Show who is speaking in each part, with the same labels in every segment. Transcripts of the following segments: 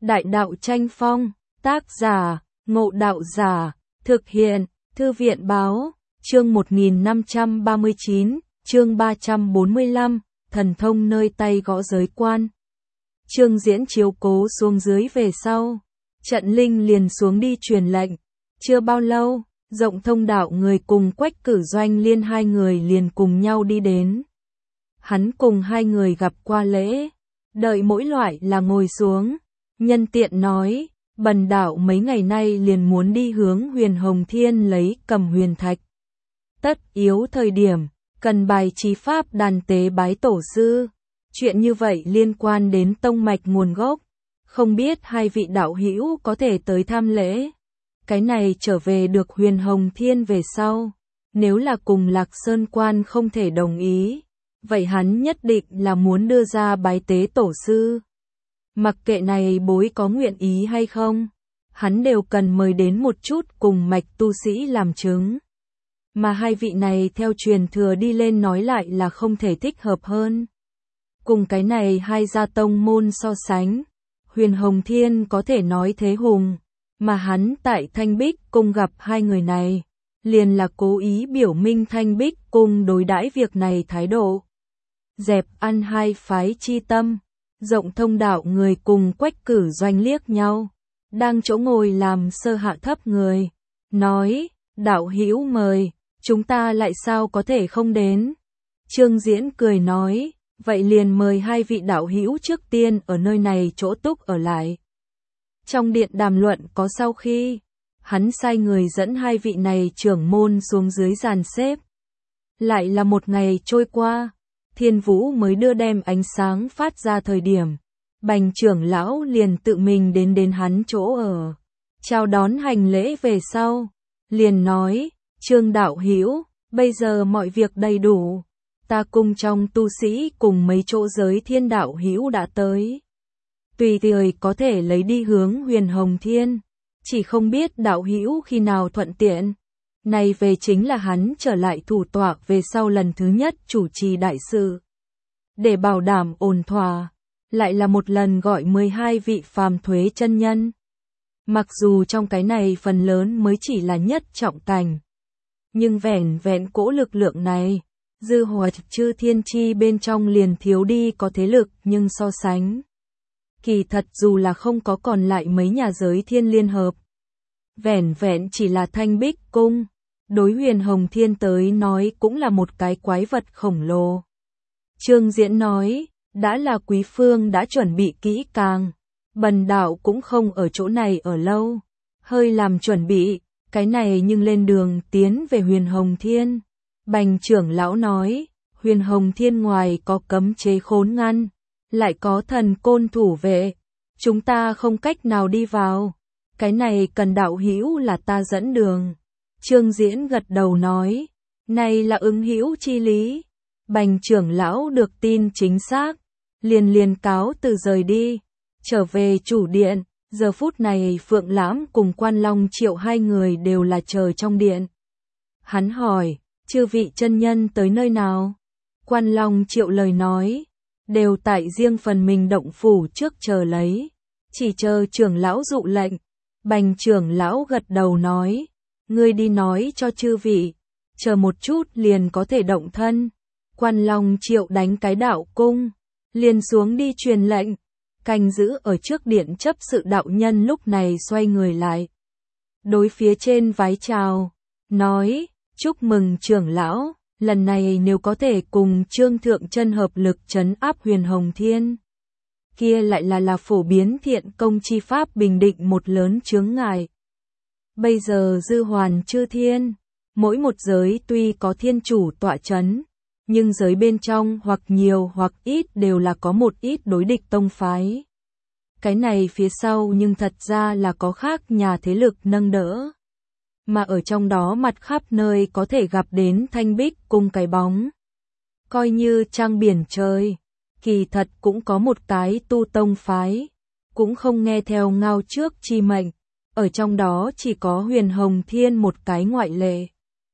Speaker 1: Đại đạo tranh phong, tác giả, Ngộ Đạo Giả, thực hiện, Thư viện báo, chương 1539, chương 345, thần thông nơi tay gõ giới quan. Trương Diễn chiếu cố xuống dưới về sau, Trận Linh liền xuống đi truyền lệnh. Chưa bao lâu, Rộng Thông đạo người cùng Quách Cử Doanh Liên hai người liền cùng nhau đi đến. Hắn cùng hai người gặp qua lễ, đợi mỗi loại là ngồi xuống, nhân tiện nói, bần đạo mấy ngày nay liền muốn đi hướng Huyền Hồng Thiên lấy Cầm Huyền Thạch. Tất yếu thời điểm, cần bài trí pháp đàn tế bái tổ sư. Chuyện như vậy liên quan đến tông mạch nguồn gốc, không biết hai vị đạo hữu có thể tới tham lễ. Cái này trở về được Huyền Hồng Thiên về sau, nếu là cùng Lạc Sơn Quan không thể đồng ý, vậy hắn nhất định là muốn đưa ra bái tế tổ sư. Mặc kệ này bối có nguyện ý hay không, hắn đều cần mời đến một chút cùng mạch tu sĩ làm chứng. Mà hai vị này theo truyền thừa đi lên nói lại là không thể thích hợp hơn. Cùng cái này hai gia tông môn so sánh, Huyền Hồng Thiên có thể nói thế hùng, mà hắn tại Thanh Bích Cung gặp hai người này, liền là cố ý biểu minh Thanh Bích Cung đối đãi việc này thái độ. Dẹp ăn hai phái chi tâm, Rộng Thông đạo người cùng Quách Cử Doanh liếc nhau, đang chỗ ngồi làm sơ hạ thấp người, nói, đạo hữu mời, chúng ta lại sao có thể không đến. Trương Diễn cười nói, vậy liền mời hai vị đạo hữu trước tiên ở nơi này chỗ túc ở lại. Trong điện đàm luận có sau khi, hắn sai người dẫn hai vị này trưởng môn xuống dưới dàn xếp. Lại là một ngày trôi qua, Thiên Vũ mới đưa đem ánh sáng phát ra thời điểm. Bành trưởng lão liền tự mình đến hắn chỗ ở, chào đón hành lễ về sau, liền nói, Trương đạo hữu, bây giờ mọi việc đầy đủ, ta cùng trong tu sĩ cùng mấy chỗ giới thiên đạo hữu đã tới. Tùy thời có thể lấy đi hướng Huyền Hồng Thiên, chỉ không biết đạo hữu khi nào thuận tiện. Này về chính là hắn trở lại thủ tọa về sau lần thứ nhất chủ trì đại sự. Để bảo đảm ổn thỏa, lại là một lần gọi 12 vị phàm thuế chân nhân. Mặc dù trong cái này phần lớn mới chỉ là nhất trọng cảnh, nhưng vẻn vẹn cỗ lực lượng này, dư hòa chư thiên chi bên trong liền thiếu đi có thế lực nhưng so sánh. Kỳ thật dù là không có còn lại mấy nhà giới thiên liên hợp, vẻn vẹn chỉ là Thanh Bích Cung, đối Huyền Hồng Thiên tới nói cũng là một cái quái vật khổng lồ. Trương Diễn nói, đã là quý phương đã chuẩn bị kỹ càng, bần đạo cũng không ở chỗ này ở lâu, hơi làm chuẩn bị, cái này nhưng lên đường tiến về Huyền Hồng Thiên. Bành trưởng lão nói, Huyền Hồng Thiên ngoài có cấm chế khốn ngăn, lại có thần côn thủ vệ, chúng ta không cách nào đi vào, cái này cần đạo hữu là ta dẫn đường. Trương Diễn gật đầu nói, này là ứng hữu chi lý. Bành trưởng lão được tin chính xác, liền cáo từ rời đi, trở về chủ điện. Giờ phút này Phượng Lãm cùng Quan Long Triệu hai người đều là chờ trong điện. Hắn hỏi, chư vị chân nhân tới nơi nào? Quan Long Triệu lời nói, đều tại riêng phần mình động phủ trước chờ lấy, chỉ chờ trưởng lão dụ lệnh. Bành trưởng lão gật đầu nói, ngươi đi nói cho chư vị, chờ một chút liền có thể động thân. Quan Long Triệu đánh cái đạo cung, liền xuống đi truyền lệnh. Canh giữ ở trước điện chấp sự đạo nhân lúc này xoay người lại, đối phía trên vái chào, nói, chúc mừng trưởng lão, lần này nếu có thể cùng Trương Thượng Chân hợp lực trấn áp Huyền Hồng Thiên, kia lại là phổ biến thiện công chi pháp bình định một lớn chướng ngại. Bây giờ dư hoàn chư thiên, mỗi một giới tuy có thiên chủ tọa trấn, nhưng giới bên trong hoặc nhiều hoặc ít đều là có một ít đối địch tông phái. Cái này phía sau nhưng thật ra là có khác nhà thế lực nâng đỡ. Mà ở trong đó mặt khắp nơi có thể gặp đến Thanh Bích Cung cái bóng. Coi như trăng biển trời, kỳ thật cũng có một cái tu tông phái, cũng không nghe theo ngao trước chi mệnh, ở trong đó chỉ có Huyền Hồng Thiên một cái ngoại lệ.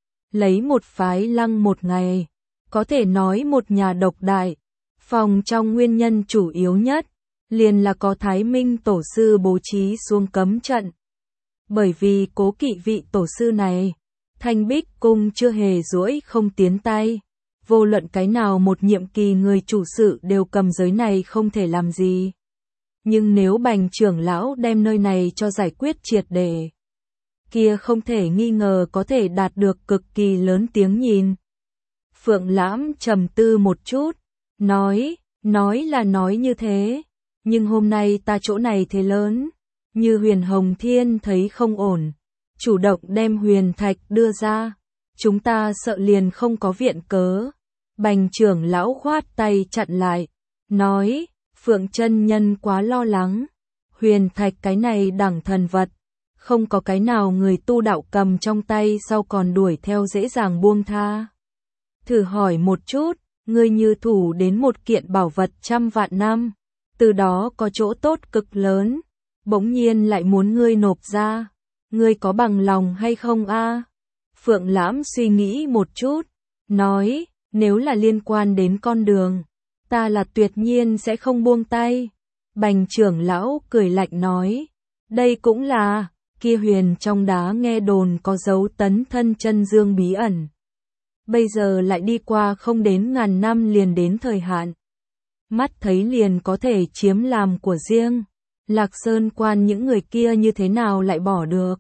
Speaker 1: Lấy một phái lăng một ngày, có thể nói một nhà độc đại, phòng trong nguyên nhân chủ yếu nhất, liền là có Thái Minh tổ sư bố trí xuống cấm trận. Bởi vì cố kỵ vị tổ sư này, Thanh Bích Cung chưa hề duỗi không tiến tay. Vô luận cái nào một nhiệm kỳ người chủ sự đều cầm giới này không thể làm gì. Nhưng nếu Bành trưởng lão đem nơi này cho giải quyết triệt để, kia không thể nghi ngờ có thể đạt được cực kỳ lớn tiếng nhìn. Phượng Lãm trầm tư một chút, nói là nói như thế, nhưng hôm nay ta chỗ này thế lớn, như Huyền Hồng Thiên thấy không ổn, chủ động đem huyền thạch đưa ra, chúng ta sợ liền không có viện cớ. Bành trưởng lão khoát tay chặn lại, nói, Phượng chân nhân quá lo lắng, huyền thạch cái này đẳng thần vật, không có cái nào người tu đạo cầm trong tay sau còn đuổi theo dễ dàng buông tha. Thử hỏi một chút, ngươi như thủ đến một kiện bảo vật trăm vạn năm, từ đó có chỗ tốt cực lớn, bỗng nhiên lại muốn ngươi nộp ra, ngươi có bằng lòng hay không a? Phượng Lãm suy nghĩ một chút, nói, nếu là liên quan đến con đường, ta là tuyệt nhiên sẽ không buông tay. Bành trưởng lão cười lạnh nói, đây cũng là, kia huyền trong đá nghe đồn có dấu tấn thân chân dương bí ẩn. Bây giờ lại đi qua không đến ngàn năm liền đến thời hạn. Mắt thấy liền có thể chiếm làm của riêng, Lạc Sơn quan những người kia như thế nào lại bỏ được.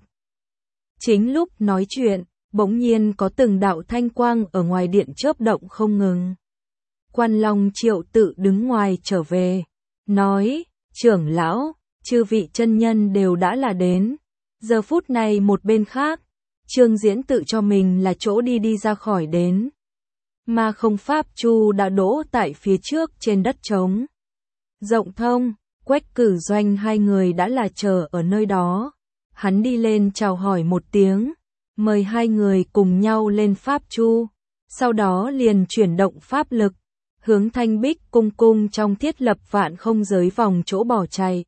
Speaker 1: Chính lúc nói chuyện, bỗng nhiên có từng đạo thanh quang ở ngoài điện chớp động không ngừng. Quan Long Triệu tự đứng ngoài trở về, nói, trưởng lão, chư vị chân nhân đều đã là đến. Giờ phút này một bên khác, Trương Diễn tự cho mình là chỗ đi ra khỏi đến. Mà không pháp chu đã đỗ tại phía trước trên đất trống. Rộng thông, Quách Cử Doanh hai người đã là chờ ở nơi đó. Hắn đi lên chào hỏi một tiếng, mời hai người cùng nhau lên pháp chu. Sau đó liền chuyển động pháp lực, hướng Thanh Bích cung trong thiết lập vạn không giới vòng chỗ bỏ chạy.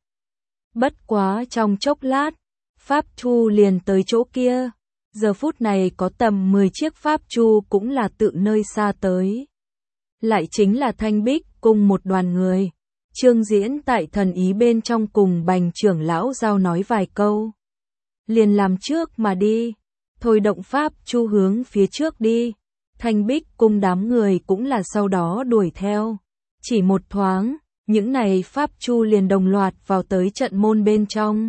Speaker 1: Bất quá trong chốc lát, pháp chu liền tới chỗ kia. Giờ phút này có tầm 10 chiếc pháp chu cũng là tự nơi xa tới. Lại chính là Thanh Bích cùng một đoàn người. Trương Diễn tại thần ý bên trong cùng Bành trưởng lão giao nói vài câu. Liền làm trước mà đi. Thôi động pháp chu hướng phía trước đi. Thanh Bích cùng đám người cũng là sau đó đuổi theo. Chỉ một thoáng, những này pháp chu liền đồng loạt vào tới trận môn bên trong.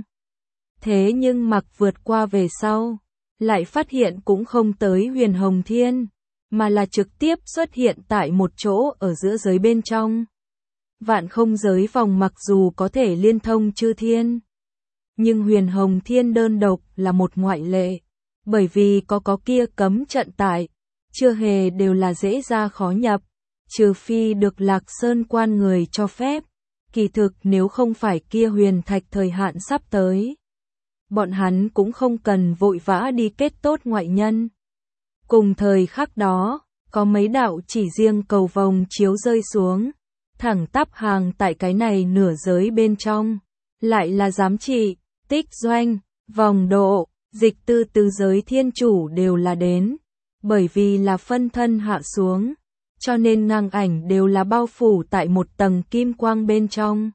Speaker 1: Thế nhưng mặc vượt qua về sau, lại phát hiện cũng không tới Huyền Hồng Thiên, mà là trực tiếp xuất hiện tại một chỗ ở giữa giới bên trong. Vạn không giới vòng mặc dù có thể liên thông chư thiên, nhưng Huyền Hồng Thiên đơn độc là một ngoại lệ, bởi vì có kia cấm trận tại, chưa hề đều là dễ ra khó nhập, trừ phi được Lạc Sơn quan người cho phép. Kỳ thực nếu không phải kia huyền thạch thời hạn sắp tới, bọn hắn cũng không cần vội vã đi kết tốt ngoại nhân. Cùng thời khắc đó, có mấy đạo chỉ riêng cầu vồng chiếu rơi xuống, thẳng tắp hàng tại cái này nửa giới bên trong, lại là giám trị, Tích Doanh, Vòng Độ, Dịch Tư tứ giới thiên chủ đều là đến, bởi vì là phân thân hạ xuống, cho nên ngang ảnh đều là bao phủ tại một tầng kim quang bên trong.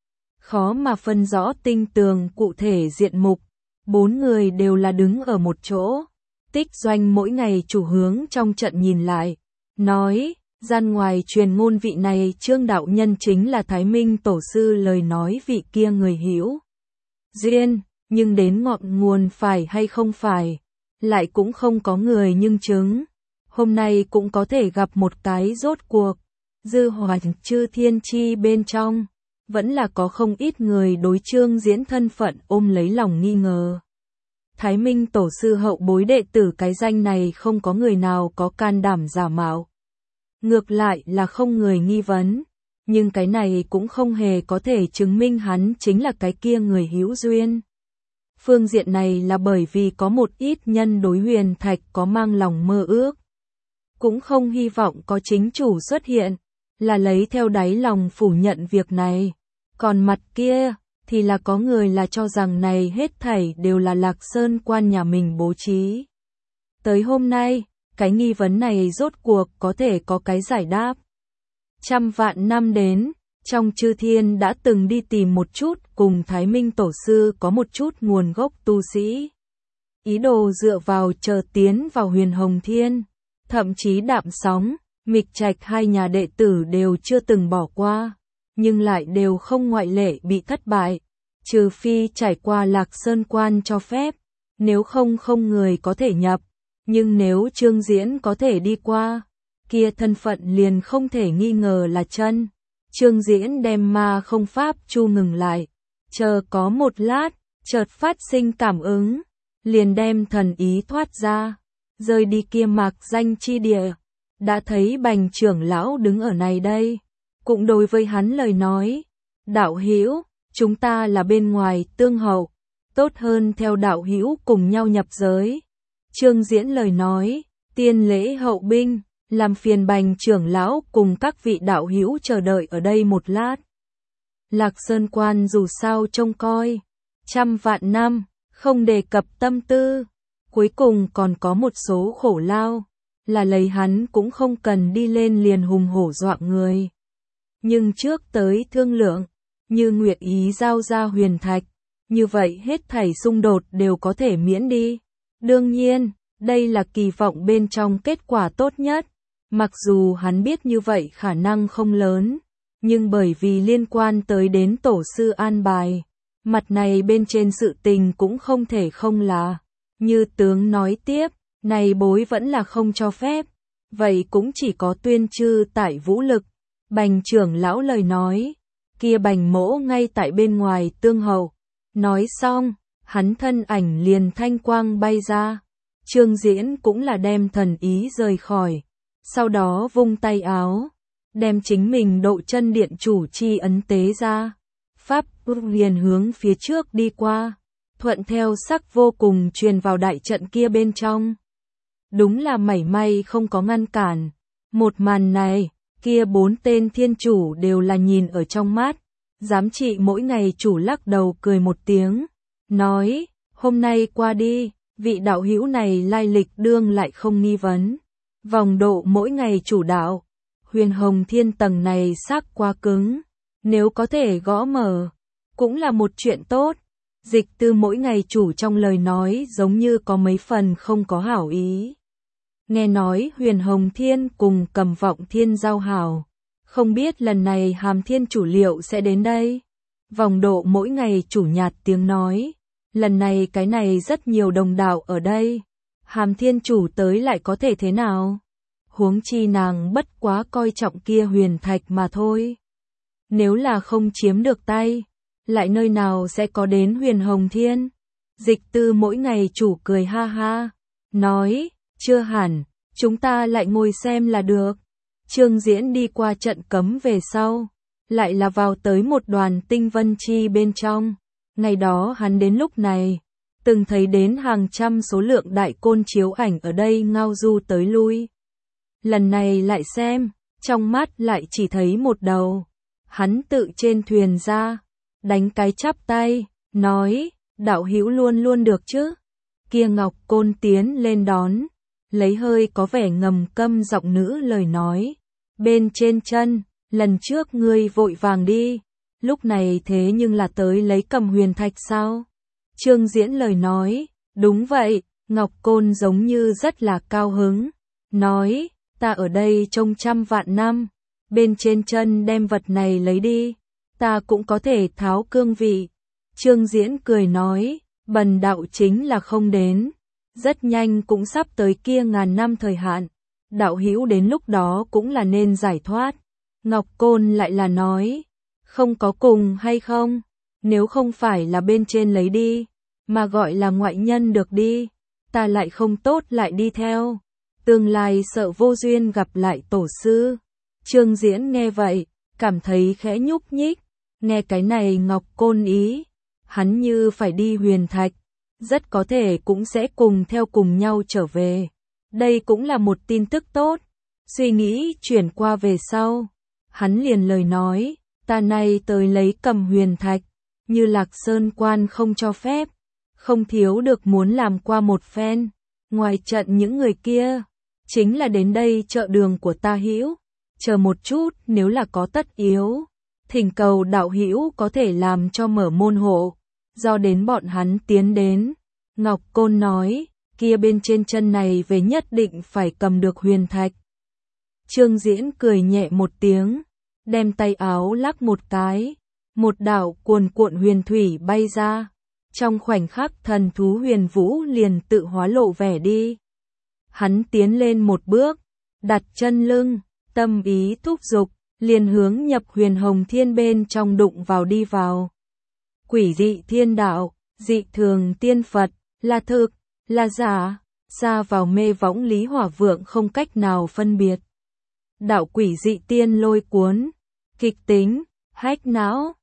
Speaker 1: Khó mà phân rõ tinh tường cụ thể diện mục. 4 người đều là đứng ở một chỗ. Tích Doanh mỗi ngày chủ hướng trong trận nhìn lại, nói, gian ngoài truyền ngôn vị này Trương đạo nhân chính là Thái Minh tổ sư lời nói vị kia người hữu duyên, nhưng đến ngọn nguồn phải hay không phải, lại cũng không có người nhưng chứng. Hôm nay cũng có thể gặp một cái rốt cuộc, dư hoạch chư thiên chi bên trong. Vẫn là có không ít người đối Trương Diễn thân phận ôm lấy lòng nghi ngờ. Thái Minh tổ sư hậu bối đệ tử cái danh này không có người nào có can đảm giả mạo. Ngược lại là không người nghi vấn, nhưng cái này cũng không hề có thể chứng minh hắn chính là cái kia người hữu duyên. Phương diện này là bởi vì có một ít nhân đối huyền thạch có mang lòng mơ ước. Cũng không hy vọng có chính chủ xuất hiện, là lấy theo đáy lòng phủ nhận việc này. Còn mặt kia, thì là có người là cho rằng này hết thảy đều là Lạc Sơn quan nhà mình bố trí. Tới hôm nay, cái nghi vấn này rốt cuộc có thể có cái giải đáp. Trăm vạn năm đến, trong chư thiên đã từng đi tìm một chút cùng Thái Minh Tổ sư có một chút nguồn gốc tu sĩ. Ý đồ dựa vào chờ tiến vào Huyền Hồng Thiên, thậm chí Đạm Sóng, Mịch Trạch hai nhà đệ tử đều chưa từng bỏ qua, nhưng lại đều không ngoại lệ bị thất bại, trừ phi trải qua Lạc Sơn Quan cho phép, nếu không không người có thể nhập, nhưng nếu Trương Diễn có thể đi qua, kia thân phận liền không thể nghi ngờ là chân. Trương Diễn đem ma không pháp chu ngừng lại, chờ có một lát, chợt phát sinh cảm ứng, liền đem thần ý thoát ra, rời đi kia mạc danh chi địa, đã thấy Bành trưởng lão đứng ở này đây, cũng đối với hắn lời nói, đạo hữu, chúng ta là bên ngoài tương hậu, tốt hơn theo đạo hữu cùng nhau nhập giới. Trương Diễn lời nói, tiên lễ hậu binh, làm phiền Bành trưởng lão cùng các vị đạo hữu chờ đợi ở đây một lát. Lạc Sơn Quan dù sao trông coi, trăm vạn năm, không đề cập tâm tư, cuối cùng còn có một số khổ lao, là lấy hắn cũng không cần đi lên liền hùng hổ dọa người. Nhưng trước tới thương lượng, như nguyện ý giao ra huyền thạch, như vậy hết thảy xung đột đều có thể miễn đi. Đương nhiên, đây là kỳ vọng bên trong kết quả tốt nhất. Mặc dù hắn biết như vậy khả năng không lớn, nhưng bởi vì liên quan tới đến tổ sư an bài, mặt này bên trên sự tình cũng không thể không là. Như tướng nói tiếp, này bối vẫn là không cho phép, vậy cũng chỉ có tuyên trư tại vũ lực. Bành trưởng lão lời nói, kia Bành mỗ ngay tại bên ngoài tương hậu. Nói xong, hắn thân ảnh liền thanh quang bay ra. Trương Diễn cũng là đem thần ý rời khỏi. Sau đó vung tay áo, đem chính mình độ chân điện chủ chi ấn tế ra. Pháp liền hướng phía trước đi qua, thuận theo sắc vô cùng truyền vào đại trận kia bên trong. Đúng là mảy may không có ngăn cản. Một màn này, kia 4 tên thiên chủ đều là nhìn ở trong mắt. Giám trị mỗi ngày chủ lắc đầu cười một tiếng, nói, hôm nay qua đi, vị đạo hữu này lai lịch đương lại không nghi vấn. Vòng độ mỗi ngày chủ đạo, Huyền Hồng Thiên tầng này xác quá cứng, nếu có thể gõ mở, cũng là một chuyện tốt. Dịch Tư mỗi ngày chủ trong lời nói giống như có mấy phần không có hảo ý. Nghe nói Huyền Hồng Thiên cùng Cầm Vọng Thiên giao hảo, không biết lần này Hàm Thiên chủ liệu sẽ đến đây. Vòng độ mỗi ngày chủ nhạt tiếng nói, lần này cái này rất nhiều đồng đạo ở đây. Hàm Thiên chủ tới lại có thể thế nào? Huống chi nàng bất quá coi trọng kia huyền thạch mà thôi. Nếu là không chiếm được tay, lại nơi nào sẽ có đến Huyền Hồng Thiên? Dịch Tư mỗi ngày chủ cười ha ha, nói, chưa hẳn, chúng ta lại ngồi xem là được. Trương Diễn đi qua trận cấm về sau, lại là vào tới một đoàn tinh vân chi bên trong. Ngày đó hắn đến lúc này, từng thấy đến hàng trăm số lượng đại côn chiếu ảnh ở đây ngao du tới lui. Lần này lại xem, trong mắt lại chỉ thấy một đầu. Hắn tự trên thuyền ra, đánh cái chắp tay, nói, đạo hữu luôn luôn được chứ. Kia Ngọc Côn tiến lên đón, lấy hơi có vẻ ngầm câm giọng nữ lời nói. Bên trên chân, lần trước ngươi vội vàng đi, lúc này thế nhưng là tới lấy Cầm huyền thạch sao? Trương Diễn lời nói, đúng vậy, Ngọc Côn giống như rất là cao hứng, nói, ta ở đây trông trăm vạn năm, bên trên chân đem vật này lấy đi, ta cũng có thể tháo cương vị. Trương Diễn cười nói, bần đạo chính là không đến, rất nhanh cũng sắp tới kia ngàn năm thời hạn, đạo hữu đến lúc đó cũng là nên giải thoát. Ngọc Côn lại là nói, không có cùng hay không, nếu không phải là bên trên lấy đi, mà gọi là ngoại nhân được đi, ta lại không tốt lại đi theo, tương lai sợ vô duyên gặp lại tổ sư. Trương Diễn nghe vậy, cảm thấy khẽ nhúc nhích, nghe cái này Ngọc Côn ý, hắn như phải đi huyền thạch, rất có thể cũng sẽ cùng theo cùng nhau trở về. Đây cũng là một tin tức tốt. Suy nghĩ chuyển qua về sau, hắn liền lời nói, ta nay tới lấy Cầm huyền thạch, như Lạc Sơn Quan không cho phép, không thiếu được muốn làm qua một phen. Ngoài trận những người kia, chính là đến đây trợ đường của ta hữu, chờ một chút nếu là có tất yếu, thỉnh cầu đạo hữu có thể làm cho mở môn hộ, do đến bọn hắn tiến đến. Ngọc Côn nói, kia bên trên chân này về nhất định phải cầm được huyền thạch. Trương Diễn cười nhẹ một tiếng, đem tay áo lắc một cái, một đạo cuồn cuộn huyền thủy bay ra. Trong khoảnh khắc thần thú huyền vũ liền tự hóa lộ vẻ đi. Hắn tiến lên một bước, đặt chân lưng, tâm ý thúc giục, liền hướng nhập huyền hồng thiên bên trong đụng vào đi vào. Quỷ dị thiên đạo, dị thường tiên Phật, là thực, là giả, xa vào mê võng Lý Hỏa Vượng không cách nào phân biệt. Đạo quỷ dị tiên lôi cuốn, kịch tính, hách não,